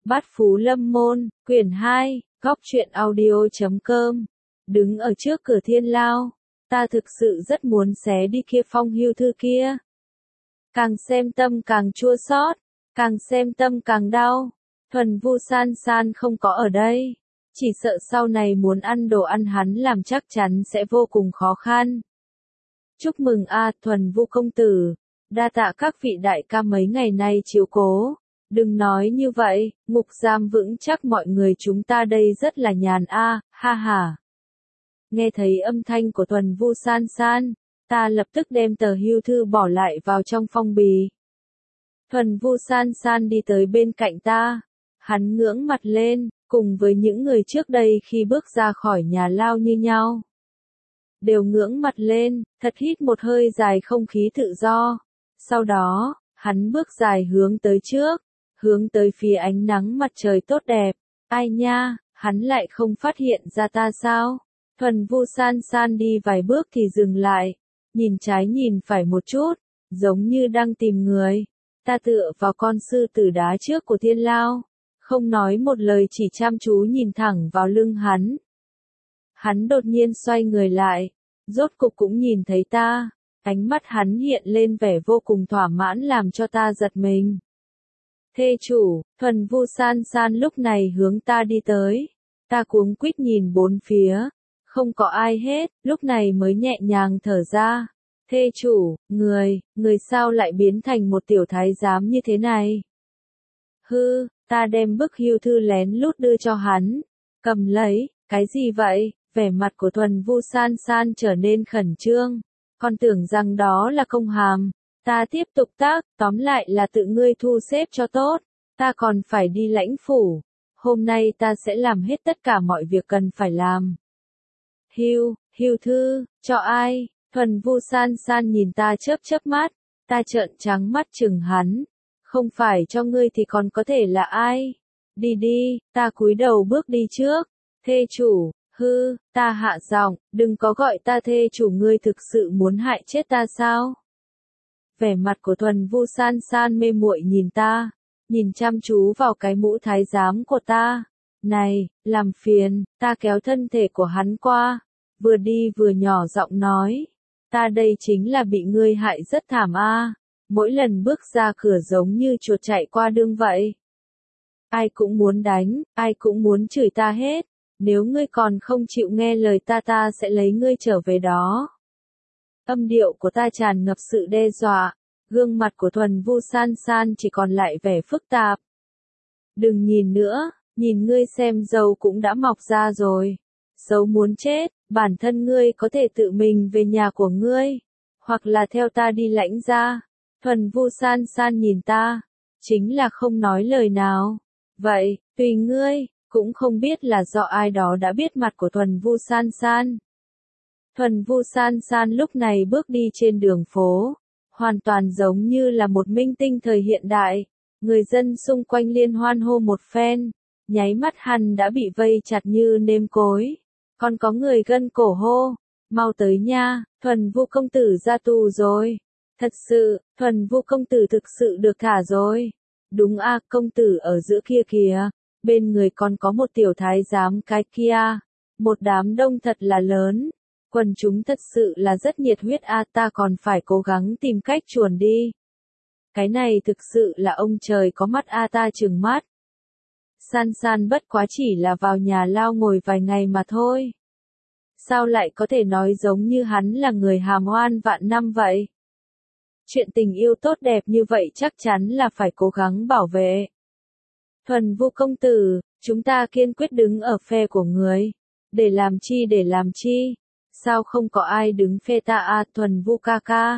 Bát Phú Lâm Môn, quyển 2, góc truyện audio.com. Đứng ở trước cửa thiên lao, ta thực sự rất muốn xé đi kia phong hưu thư kia. Càng xem tâm càng chua xót, càng xem tâm càng đau. Thuần Vu San San không có ở đây, chỉ sợ sau này muốn ăn đồ ăn hắn làm chắc chắn sẽ vô cùng khó khăn. Chúc mừng a, Thuần Vu công tử, đa tạ các vị đại ca mấy ngày nay chiếu cố. Đừng nói như vậy, ngục giam vững chắc mọi người chúng ta đây rất là nhàn a, ha ha. Nghe thấy âm thanh của Thuần Vu San San, ta lập tức đem tờ hưu thư bỏ lại vào trong phong bì. Thuần Vu San San đi tới bên cạnh ta, hắn ngưỡng mặt lên, cùng với những người trước đây khi bước ra khỏi nhà lao như nhau. Đều ngưỡng mặt lên, thật hít một hơi dài không khí tự do. Sau đó, hắn bước dài hướng tới trước, hướng tới phía ánh nắng mặt trời tốt đẹp. Ai nha, hắn lại không phát hiện ra ta sao? Thuần Vu San San đi vài bước thì dừng lại, nhìn trái nhìn phải một chút, giống như đang tìm người. Ta tựa vào con sư tử đá trước của thiên lao, không nói một lời chỉ chăm chú nhìn thẳng vào lưng hắn. Hắn đột nhiên xoay người lại, rốt cục cũng nhìn thấy ta, ánh mắt hắn hiện lên vẻ vô cùng thỏa mãn làm cho ta giật mình. Thê chủ, Thuần Vu San San lúc này hướng ta đi tới, ta cuống quýt nhìn bốn phía, không có ai hết, lúc này mới nhẹ nhàng thở ra. Thê chủ, người sao lại biến thành một tiểu thái giám như thế này? Hư, ta đem bức hưu thư lén lút đưa cho hắn, cầm lấy, cái gì vậy? Vẻ mặt của Thuần Vu San San trở nên khẩn trương, con tưởng rằng đó là công hàm. Ta tiếp tục tác, tóm lại là tự ngươi thu xếp cho tốt, ta còn phải đi lãnh phủ, hôm nay ta sẽ làm hết tất cả mọi việc cần phải làm. Hưu thư, cho ai? Thuần Vu San San nhìn ta chớp mắt, ta trợn trắng mắt chừng hắn, không phải cho ngươi thì còn có thể là ai? Đi, ta cúi đầu bước đi trước. Thê chủ, ta hạ giọng, đừng có gọi ta thê chủ, ngươi thực sự muốn hại chết ta sao? Vẻ mặt của Thuần Vu San San mê muội nhìn ta, nhìn chăm chú vào cái mũ thái giám của ta. Này, làm phiền, ta kéo thân thể của hắn qua, vừa đi vừa nhỏ giọng nói, ta đây chính là bị ngươi hại rất thảm a, mỗi lần bước ra cửa giống như chuột chạy qua đường vậy. Ai cũng muốn đánh, ai cũng muốn chửi ta hết, nếu ngươi còn không chịu nghe lời ta sẽ lấy ngươi trở về đó. Âm điệu của ta tràn ngập sự đe dọa, gương mặt của Thuần Vu San San chỉ còn lại vẻ phức tạp. Đừng nhìn nữa, nhìn ngươi xem râu cũng đã mọc ra rồi. Xấu muốn chết, bản thân ngươi có thể tự mình về nhà của ngươi, hoặc là theo ta đi lãnh ra. Thuần Vu San San nhìn ta, chính là không nói lời nào. Vậy, tùy ngươi, cũng không biết là do ai đó đã biết mặt của Thuần Vu San San. Thuần Vu San San lúc này bước đi trên đường phố, hoàn toàn giống như là một minh tinh thời hiện đại. Người dân xung quanh liên hoan hô một phen, nháy mắt hắn đã bị vây chặt như nêm cối. Còn có người gân cổ hô, mau tới nha, Thuần Vu công tử ra tù rồi. Thật sự, Thuần Vu công tử thực sự được thả rồi. Đúng a, công tử ở giữa kia kìa, bên người còn có một tiểu thái giám cái kia. Một đám đông thật là lớn. Quần chúng thật sự là rất nhiệt huyết a, ta còn phải cố gắng tìm cách chuồn đi. Cái này thực sự là ông trời có mắt a, ta trừng mắt. San San bất quá chỉ là vào nhà lao ngồi vài ngày mà thôi. Sao lại có thể nói giống như hắn là người hàm oan vạn năm vậy? Chuyện tình yêu tốt đẹp như vậy chắc chắn là phải cố gắng bảo vệ. Thuần Vu công tử, chúng ta kiên quyết đứng ở phe của người. Để làm chi? Sao không có ai đứng phe ta a, Thuần Vu ca ca?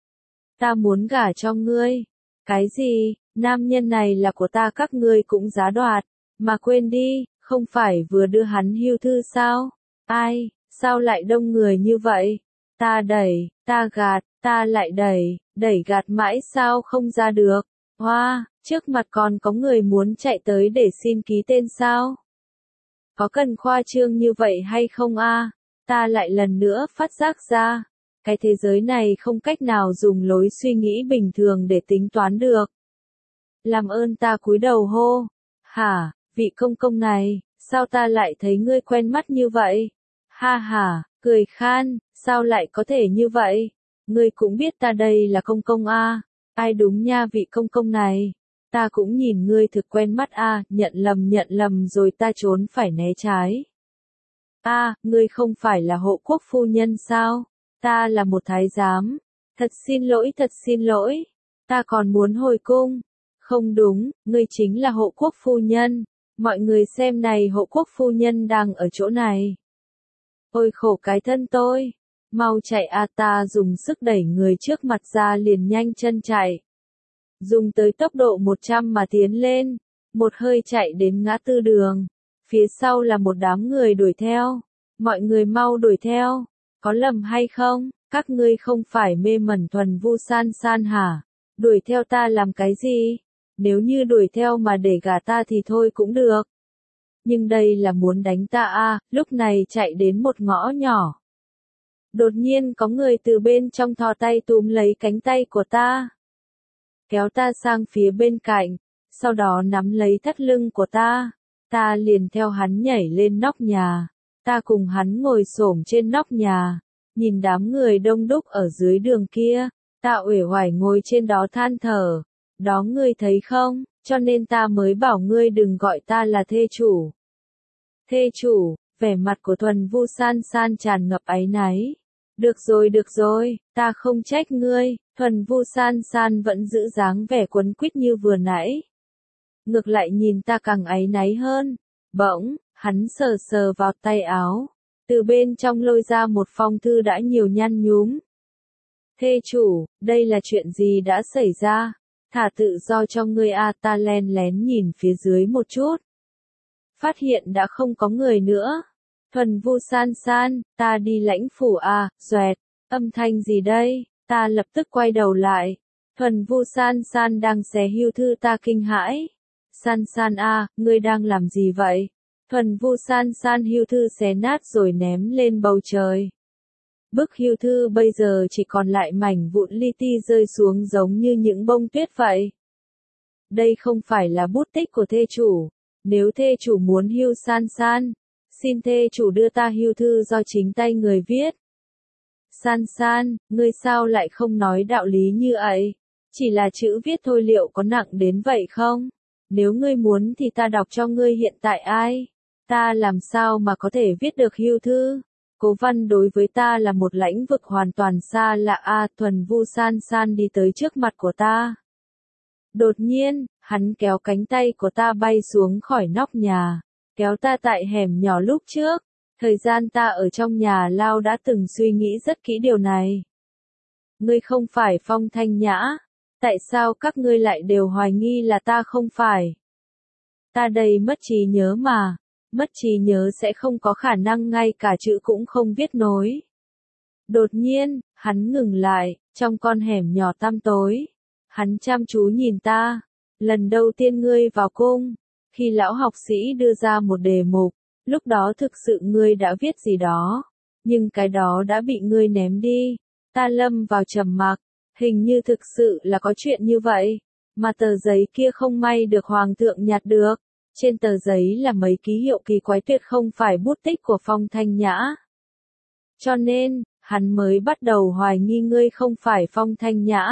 Ta muốn gả cho ngươi. Cái gì, nam nhân này là của ta, các ngươi cũng giá đoạt. Mà quên đi, không phải vừa đưa hắn hưu thư sao? Ai, sao lại đông người như vậy? Ta đẩy, ta gạt, ta lại đẩy gạt mãi sao không ra được? Hoa, trước mặt còn có người muốn chạy tới để xin ký tên sao? Có cần khoa trương như vậy hay không a? Ta lại lần nữa phát giác ra, cái thế giới này không cách nào dùng lối suy nghĩ bình thường để tính toán được. Làm ơn, ta cúi đầu hô, Hả, vị công công này, sao ta lại thấy ngươi quen mắt như vậy? Ha ha, cười khan, sao lại có thể như vậy? Ngươi cũng biết ta đây là công công a. Ai đúng nha vị công công này. Ta cũng nhìn ngươi thực quen mắt a, nhận lầm rồi ta trốn phải né trái. A, ngươi không phải là hộ quốc phu nhân sao? Ta là một thái giám. Thật xin lỗi. Ta còn muốn hồi cung. Không đúng, ngươi chính là hộ quốc phu nhân. Mọi người xem này, hộ quốc phu nhân đang ở chỗ này. Ôi khổ cái thân tôi. Mau chạy a, ta dùng sức đẩy người trước mặt ra liền nhanh chân chạy. Dùng tới tốc độ 100 mà tiến lên. Một hơi chạy đến ngã tư đường. Phía sau là một đám người đuổi theo. Mọi người mau đuổi theo. Có lầm hay không? Các ngươi không phải mê mẩn Thuần Vu San San hả? Đuổi theo ta làm cái gì? Nếu như đuổi theo mà để gả ta thì thôi cũng được. Nhưng đây là muốn đánh ta a. Lúc này chạy đến một ngõ nhỏ. Đột nhiên có người từ bên trong thò tay túm lấy cánh tay của ta. Kéo ta sang phía bên cạnh. Sau đó nắm lấy thắt lưng của ta. Ta liền theo hắn nhảy lên nóc nhà. Ta cùng hắn ngồi xổm trên nóc nhà. Nhìn đám người đông đúc ở dưới đường kia. Ta uể oải ngồi trên đó than thở. Đó ngươi thấy không, cho nên ta mới bảo ngươi đừng gọi ta là thê chủ. Thê chủ, vẻ mặt của Thuần Vu San San tràn ngập áy náy. Được rồi, ta không trách ngươi. Thuần Vu San San vẫn giữ dáng vẻ quấn quýt như vừa nãy. Ngược lại nhìn ta càng áy náy hơn. Bỗng, hắn sờ vào tay áo. Từ bên trong lôi ra một phong thư đã nhiều nhăn nhúm. Thê chủ, đây là chuyện gì đã xảy ra? Thả tự do cho ngươi a. Ta len lén nhìn phía dưới một chút. Phát hiện đã không có người nữa. Thuần Vu San San, ta đi lãnh phủ a. Xoẹt, âm thanh gì đây? Ta lập tức quay đầu lại. Thuần Vu San San đang xé hưu thư, ta kinh hãi. San San a, ngươi đang làm gì vậy? Thuần Vu San San hưu thư xé nát rồi ném lên bầu trời. Bức hưu thư bây giờ chỉ còn lại mảnh vụn li ti rơi xuống giống như những bông tuyết vậy. Đây không phải là bút tích của thê chủ. Nếu thê chủ muốn hưu San San, xin thê chủ đưa ta hưu thư do chính tay người viết. San San, ngươi sao lại không nói đạo lý như ấy? Chỉ là chữ viết thôi liệu có nặng đến vậy không? Nếu ngươi muốn thì ta đọc cho ngươi hiện tại ai? Ta làm sao mà có thể viết được hưu thư? Cố Văn đối với ta là một lãnh vực hoàn toàn xa lạ a. Thuần Vu San San đi tới trước mặt của ta. Đột nhiên, hắn kéo cánh tay của ta bay xuống khỏi nóc nhà, kéo ta tại hẻm nhỏ lúc trước. Thời gian ta ở trong nhà lao đã từng suy nghĩ rất kỹ điều này. Ngươi không phải Phong Thanh Nhã, tại sao các ngươi lại đều hoài nghi là ta không phải? Ta đầy mất trí nhớ mà. Mất trí nhớ sẽ không có khả năng ngay cả chữ cũng không viết nối. Đột nhiên, hắn ngừng lại, trong con hẻm nhỏ tăm tối. Hắn chăm chú nhìn ta. Lần đầu tiên ngươi vào cung, khi lão học sĩ đưa ra một đề mục, lúc đó thực sự ngươi đã viết gì đó. Nhưng cái đó đã bị ngươi ném đi. Ta lâm vào trầm mặc, hình như thực sự là có chuyện như vậy. Mà tờ giấy kia không may được hoàng thượng nhặt được. Trên tờ giấy là mấy ký hiệu kỳ quái tuyệt không phải bút tích của Phong Thanh Nhã. Cho nên, hắn mới bắt đầu hoài nghi ngươi không phải Phong Thanh Nhã.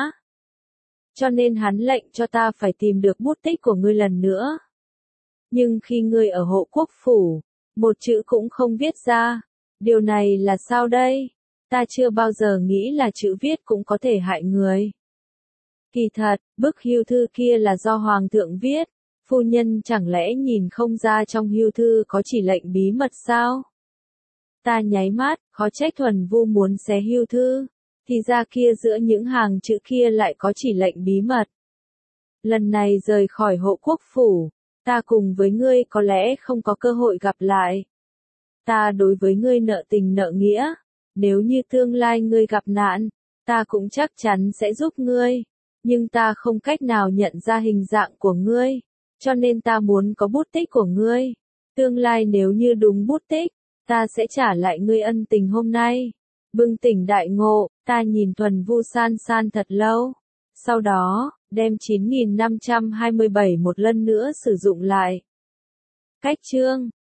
Cho nên hắn lệnh cho ta phải tìm được bút tích của ngươi lần nữa. Nhưng khi ngươi ở hộ quốc phủ, một chữ cũng không viết ra. Điều này là sao đây? Ta chưa bao giờ nghĩ là chữ viết cũng có thể hại người. Kỳ thật, bức hưu thư kia là do hoàng thượng viết. Phu nhân chẳng lẽ nhìn không ra trong hưu thư có chỉ lệnh bí mật sao? Ta nháy mắt, khó trách Thuần Vu muốn xé hưu thư. Thì ra kia giữa những hàng chữ kia lại có chỉ lệnh bí mật. Lần này rời khỏi hộ quốc phủ, ta cùng với ngươi có lẽ không có cơ hội gặp lại. Ta đối với ngươi nợ tình nợ nghĩa. Nếu như tương lai ngươi gặp nạn, ta cũng chắc chắn sẽ giúp ngươi. Nhưng ta không cách nào nhận ra hình dạng của ngươi. Cho nên ta muốn có bút tích của ngươi. Tương lai nếu như đúng bút tích, ta sẽ trả lại ngươi ân tình hôm nay. Bừng tỉnh đại ngộ, ta nhìn Thuần Vu San San thật lâu. Sau đó, đem 9527 một lần nữa sử dụng lại. Cách chương